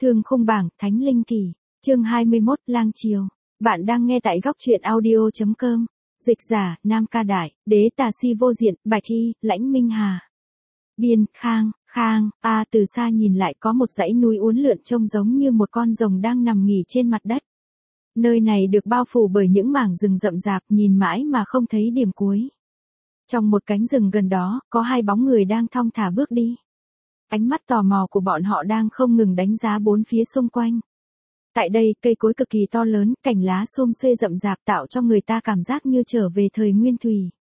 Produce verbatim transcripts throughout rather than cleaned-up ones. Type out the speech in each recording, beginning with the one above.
Thương khung bảng, Thánh Linh Kỳ, chương hai mươi mốt, Lang Triều. Bạn đang nghe tại góc truyện audio chấm com. Dịch giả, Nam Ca Đại, Đế Tà Si Vô Diện, Bạch Y, Lãnh Minh Hà. Biên, Khang, Khang, a từ xa nhìn lại có một dãy núi uốn lượn trông giống như một con rồng đang nằm nghỉ trên mặt đất. Nơi này được bao phủ bởi những mảng rừng rậm rạp, nhìn mãi mà không thấy điểm cuối. Trong một cánh rừng gần đó, có hai bóng người đang thong thả bước đi. Ánh mắt tò mò của bọn họ đang không ngừng đánh giá bốn phía xung quanh. Tại đây, cây cối cực kỳ to lớn, cành lá xum xuê rậm rạp tạo cho người ta cảm giác như trở về thời nguyên thủy.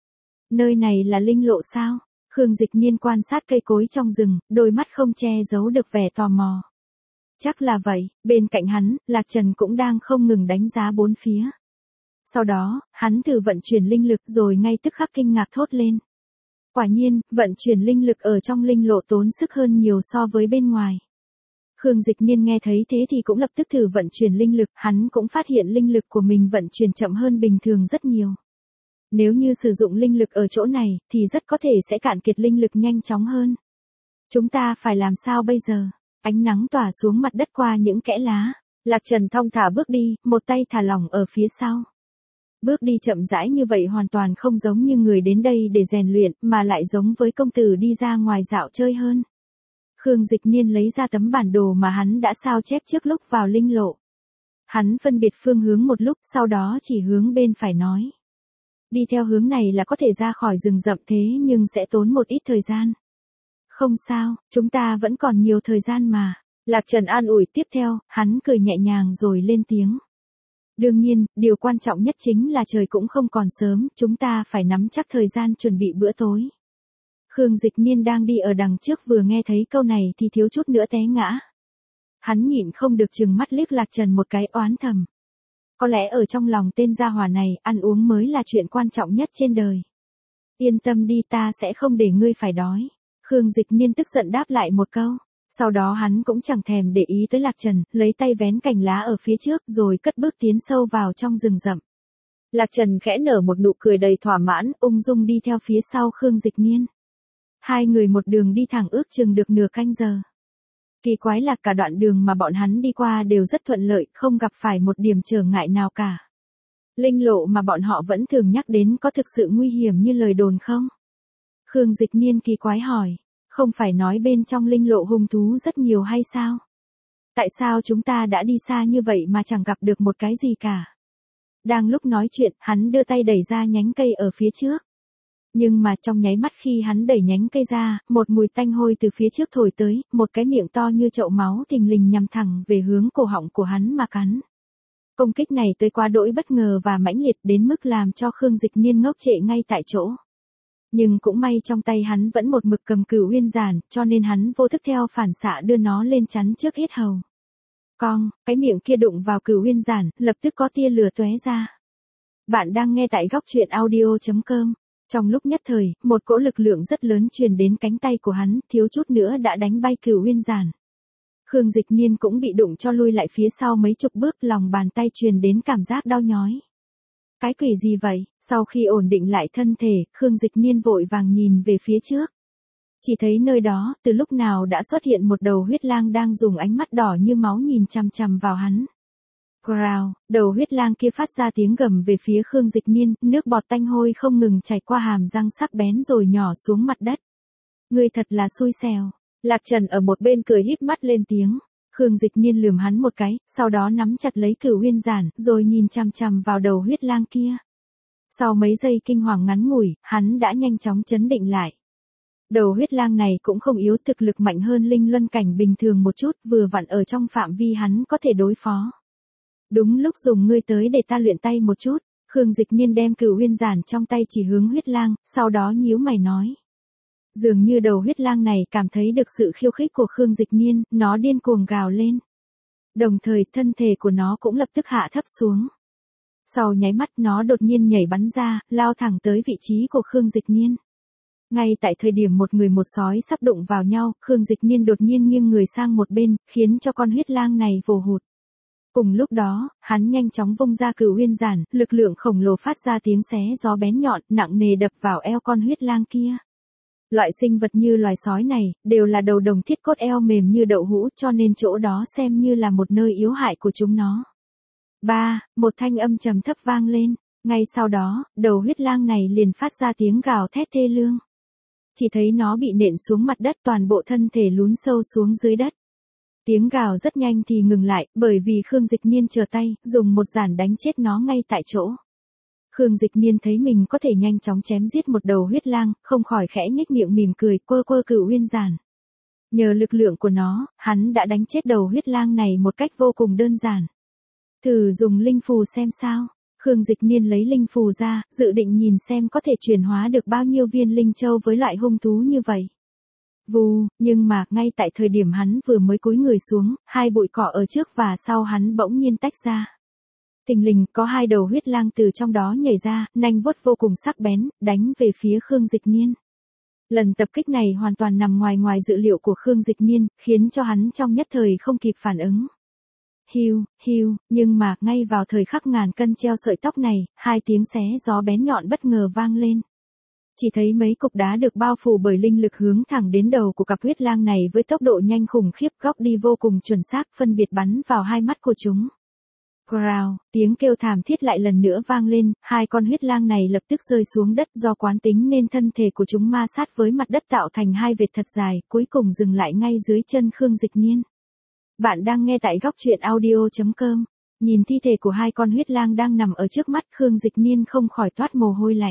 Nơi này là linh lộ sao? Khương Dịch Nhiên quan sát cây cối trong rừng, đôi mắt không che giấu được vẻ tò mò. Chắc là vậy, bên cạnh hắn, Lạc Trần cũng đang không ngừng đánh giá bốn phía. Sau đó, hắn thử vận chuyển linh lực rồi ngay tức khắc kinh ngạc thốt lên. Quả nhiên, vận chuyển linh lực ở trong linh lộ tốn sức hơn nhiều so với bên ngoài. Khương Dịch Nhiên nghe thấy thế thì cũng lập tức thử vận chuyển linh lực, hắn cũng phát hiện linh lực của mình vận chuyển chậm hơn bình thường rất nhiều. Nếu như sử dụng linh lực ở chỗ này, thì rất có thể sẽ cạn kiệt linh lực nhanh chóng hơn. Chúng ta phải làm sao bây giờ? Ánh nắng tỏa xuống mặt đất qua những kẽ lá. Lạc Trần thong thả bước đi, một tay thả lỏng ở phía sau. Bước đi chậm rãi như vậy hoàn toàn không giống như người đến đây để rèn luyện, mà lại giống với công tử đi ra ngoài dạo chơi hơn. Khương Dịch Nhiên lấy ra tấm bản đồ mà hắn đã sao chép trước lúc vào linh lộ. Hắn phân biệt phương hướng một lúc, sau đó chỉ hướng bên phải nói. Đi theo hướng này là có thể ra khỏi rừng rậm thế nhưng sẽ tốn một ít thời gian. Không sao, chúng ta vẫn còn nhiều thời gian mà. Lạc Trần an ủi tiếp theo, hắn cười nhẹ nhàng rồi lên tiếng. Đương nhiên, điều quan trọng nhất chính là trời cũng không còn sớm, chúng ta phải nắm chắc thời gian chuẩn bị bữa tối. Khương Dịch Nhiên đang đi ở đằng trước vừa nghe thấy câu này thì thiếu chút nữa té ngã. Hắn nhịn không được chừng mắt liếc Lạc Trần một cái oán thầm. Có lẽ ở trong lòng tên gia hỏa này, ăn uống mới là chuyện quan trọng nhất trên đời. Yên tâm đi, ta sẽ không để ngươi phải đói. Khương Dịch Nhiên tức giận đáp lại một câu. Sau đó hắn cũng chẳng thèm để ý tới Lạc Trần, lấy tay vén cành lá ở phía trước rồi cất bước tiến sâu vào trong rừng rậm. Lạc Trần khẽ nở một nụ cười đầy thỏa mãn, ung dung đi theo phía sau Khương Dịch Nhiên. Hai người một đường đi thẳng ước chừng được nửa canh giờ. Kỳ quái là cả đoạn đường mà bọn hắn đi qua đều rất thuận lợi, không gặp phải một điểm trở ngại nào cả. Linh lộ mà bọn họ vẫn thường nhắc đến có thực sự nguy hiểm như lời đồn không? Khương Dịch Nhiên kỳ quái hỏi. Không phải nói bên trong linh lộ hung thú rất nhiều hay sao? Tại sao chúng ta đã đi xa như vậy mà chẳng gặp được một cái gì cả? Đang lúc nói chuyện, hắn đưa tay đẩy ra nhánh cây ở phía trước. Nhưng mà trong nháy mắt khi hắn đẩy nhánh cây ra, một mùi tanh hôi từ phía trước thổi tới, một cái miệng to như chậu máu thình lình nhằm thẳng về hướng cổ họng của hắn mà cắn. Công kích này tới quá đỗi bất ngờ và mãnh liệt đến mức làm cho Khương Dịch Nhiên ngốc trệ ngay tại chỗ. Nhưng cũng may trong tay hắn vẫn một mực cầm Cửu Uyên Giản, cho nên hắn vô thức theo phản xạ đưa nó lên chắn trước yết hầu. Cong, cái miệng kia đụng vào Cửu Uyên Giản, lập tức có tia lửa tóe ra. Bạn đang nghe tại góc truyện audio chấm com. Trong lúc nhất thời, một cỗ lực lượng rất lớn truyền đến cánh tay của hắn, thiếu chút nữa đã đánh bay Cửu Uyên Giản. Khương Dịch Nhiên cũng bị đụng cho lui lại phía sau mấy chục bước, lòng bàn tay truyền đến cảm giác đau nhói. Cái quỷ gì vậy? Sau khi ổn định lại thân thể, Khương Dịch Nhiên vội vàng nhìn về phía trước. Chỉ thấy nơi đó, từ lúc nào đã xuất hiện một đầu huyết lang đang dùng ánh mắt đỏ như máu nhìn chằm chằm vào hắn. Growl, đầu huyết lang kia phát ra tiếng gầm về phía Khương Dịch Nhiên, nước bọt tanh hôi không ngừng chảy qua hàm răng sắc bén rồi nhỏ xuống mặt đất. Ngươi thật là xui xẻo. Lạc Trần ở một bên cười híp mắt lên tiếng. Khương Dịch Nhiên lườm hắn một cái, sau đó nắm chặt lấy Cửu Uyên Giản, rồi nhìn chằm chằm vào đầu huyết lang kia. Sau mấy giây kinh hoàng ngắn ngủi, hắn đã nhanh chóng trấn định lại. Đầu huyết lang này cũng không yếu, thực lực mạnh hơn linh luân cảnh bình thường một chút, vừa vặn ở trong phạm vi hắn có thể đối phó. Đúng lúc dùng ngươi tới để ta luyện tay một chút. Khương Dịch Nhiên đem Cửu Uyên Giản trong tay chỉ hướng huyết lang, sau đó nhíu mày nói. Dường như đầu huyết lang này cảm thấy được sự khiêu khích của Khương Dịch Nhiên, nó điên cuồng gào lên. Đồng thời thân thể của nó cũng lập tức hạ thấp xuống. Sau nháy mắt nó đột nhiên nhảy bắn ra, lao thẳng tới vị trí của Khương Dịch Nhiên. Ngay tại thời điểm một người một sói sắp đụng vào nhau, Khương Dịch Nhiên đột nhiên nghiêng người sang một bên, khiến cho con huyết lang này vồ hụt. Cùng lúc đó, hắn nhanh chóng vung ra Cửu Uyên Giản, lực lượng khổng lồ phát ra tiếng xé gió bén nhọn, nặng nề đập vào eo con huyết lang kia. Loại sinh vật như loài sói này, đều là đầu đồng thiết cốt eo mềm như đậu hũ cho nên chỗ đó xem như là một nơi yếu hại của chúng nó. Ba, một thanh âm trầm thấp vang lên, ngay sau đó, đầu huyết lang này liền phát ra tiếng gào thét thê lương. Chỉ thấy nó bị nện xuống mặt đất, toàn bộ thân thể lún sâu xuống dưới đất. Tiếng gào rất nhanh thì ngừng lại, bởi vì Khương Dịch Niên trở tay, dùng một giản đánh chết nó ngay tại chỗ. Khương Dịch Niên thấy mình có thể nhanh chóng chém giết một đầu huyết lang, không khỏi khẽ nhếch miệng mỉm cười, quơ quơ Cửu Uyên giản. Nhờ lực lượng của nó, hắn đã đánh chết đầu huyết lang này một cách vô cùng đơn giản. Thử dùng linh phù xem sao. Khương Dịch Niên lấy linh phù ra, dự định nhìn xem có thể chuyển hóa được bao nhiêu viên linh châu với loại hung thú như vậy. Vù, nhưng mà, ngay tại thời điểm hắn vừa mới cúi người xuống, hai bụi cỏ ở trước và sau hắn bỗng nhiên tách ra. Thình lình, có hai đầu huyết lang từ trong đó nhảy ra, nanh vuốt vô cùng sắc bén, đánh về phía Khương Dịch Niên. Lần tập kích này hoàn toàn nằm ngoài ngoài dự liệu của Khương Dịch Niên, khiến cho hắn trong nhất thời không kịp phản ứng. Hiu, hiu, nhưng mà, ngay vào thời khắc ngàn cân treo sợi tóc này, hai tiếng xé gió bén nhọn bất ngờ vang lên. Chỉ thấy mấy cục đá được bao phủ bởi linh lực hướng thẳng đến đầu của cặp huyết lang này với tốc độ nhanh khủng khiếp, góc đi vô cùng chuẩn xác, phân biệt bắn vào hai mắt của chúng. Growl, tiếng kêu thảm thiết lại lần nữa vang lên, hai con huyết lang này lập tức rơi xuống đất, do quán tính nên thân thể của chúng ma sát với mặt đất tạo thành hai vệt thật dài, cuối cùng dừng lại ngay dưới chân Khương Dịch Niên. Bạn đang nghe tại góc truyện audio chấm com. Nhìn thi thể của hai con huyết lang đang nằm ở trước mắt, Khương Dịch Niên không khỏi toát mồ hôi lạnh.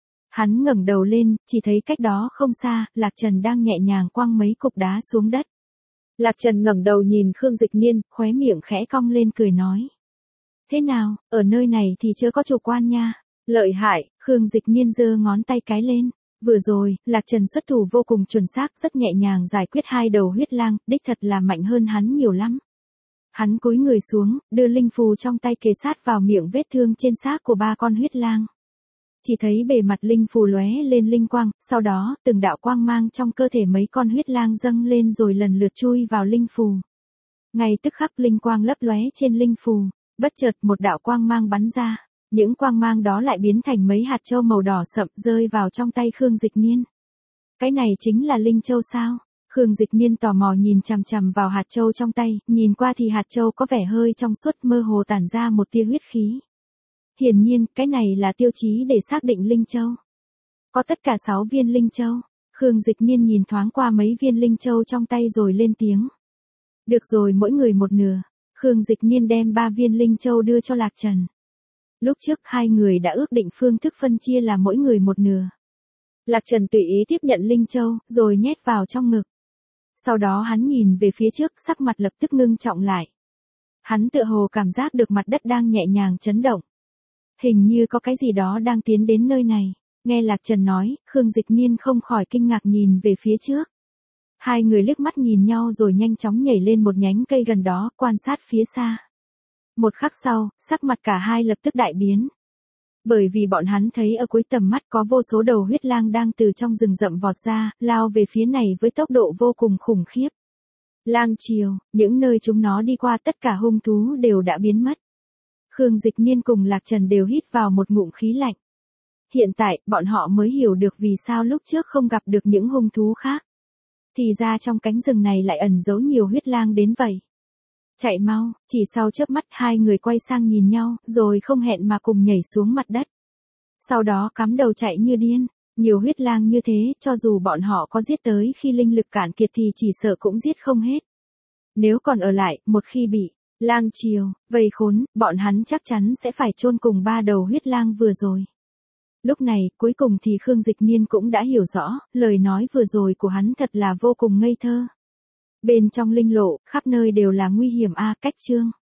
Hắn ngẩng đầu lên, chỉ thấy cách đó không xa, Lạc Trần đang nhẹ nhàng quăng mấy cục đá xuống đất. Lạc Trần ngẩng đầu nhìn Khương Dịch Niên, khóe miệng khẽ cong lên cười nói. Thế nào, ở nơi này thì chưa có chủ quan nha. Lợi hại, Khương Dịch Niên giơ ngón tay cái lên. Vừa rồi, Lạc Trần xuất thủ vô cùng chuẩn xác, rất nhẹ nhàng giải quyết hai đầu huyết lang, đích thật là mạnh hơn hắn nhiều lắm. Hắn cúi người xuống, đưa linh phù trong tay kề sát vào miệng vết thương trên xác của ba con huyết lang. Chỉ thấy bề mặt linh phù lóe lên linh quang, sau đó, từng đạo quang mang trong cơ thể mấy con huyết lang dâng lên rồi lần lượt chui vào linh phù. Ngay tức khắc linh quang lấp lóe trên linh phù, bất chợt một đạo quang mang bắn ra. Những quang mang đó lại biến thành mấy hạt châu màu đỏ sậm rơi vào trong tay Khương Dịch Niên. Cái này chính là linh châu sao? Khương Dịch Niên tò mò nhìn chằm chằm vào hạt châu trong tay, nhìn qua thì hạt châu có vẻ hơi trong suốt, mơ hồ tản ra một tia huyết khí. Hiển nhiên, cái này là tiêu chí để xác định linh châu. Có tất cả sáu viên linh châu. Khương Dịch Niên nhìn thoáng qua mấy viên linh châu trong tay rồi lên tiếng. Được rồi, mỗi người một nửa. Khương Dịch Niên đem ba viên linh châu đưa cho Lạc Trần. Lúc trước hai người đã ước định phương thức phân chia là mỗi người một nửa. Lạc Trần tùy ý tiếp nhận linh châu, rồi nhét vào trong ngực. Sau đó hắn nhìn về phía trước, sắc mặt lập tức ngưng trọng lại. Hắn tựa hồ cảm giác được mặt đất đang nhẹ nhàng chấn động. Hình như có cái gì đó đang tiến đến nơi này. Nghe Lạc Trần nói, Khương Dịch Niên không khỏi kinh ngạc nhìn về phía trước. Hai người liếc mắt nhìn nhau rồi nhanh chóng nhảy lên một nhánh cây gần đó, quan sát phía xa. Một khắc sau, sắc mặt cả hai lập tức đại biến. Bởi vì bọn hắn thấy ở cuối tầm mắt có vô số đầu huyết lang đang từ trong rừng rậm vọt ra, lao về phía này với tốc độ vô cùng khủng khiếp. Lang triều, những nơi chúng nó đi qua tất cả hung thú đều đã biến mất. Khương Dịch Niên cùng Lạc Trần đều hít vào một ngụm khí lạnh. Hiện tại, bọn họ mới hiểu được vì sao lúc trước không gặp được những hung thú khác. Thì ra trong cánh rừng này lại ẩn giấu nhiều huyết lang đến vậy. Chạy mau, chỉ sau chớp mắt hai người quay sang nhìn nhau, rồi không hẹn mà cùng nhảy xuống mặt đất. Sau đó cắm đầu chạy như điên, nhiều huyết lang như thế, cho dù bọn họ có giết tới khi linh lực cạn kiệt thì chỉ sợ cũng giết không hết. Nếu còn ở lại, một khi bị lang triều vây khốn, bọn hắn chắc chắn sẽ phải chôn cùng ba đầu huyết lang vừa rồi. Lúc này, cuối cùng thì Khương Dịch Niên cũng đã hiểu rõ, lời nói vừa rồi của hắn thật là vô cùng ngây thơ. Bên trong linh lộ, khắp nơi đều là nguy hiểm a, cách chương.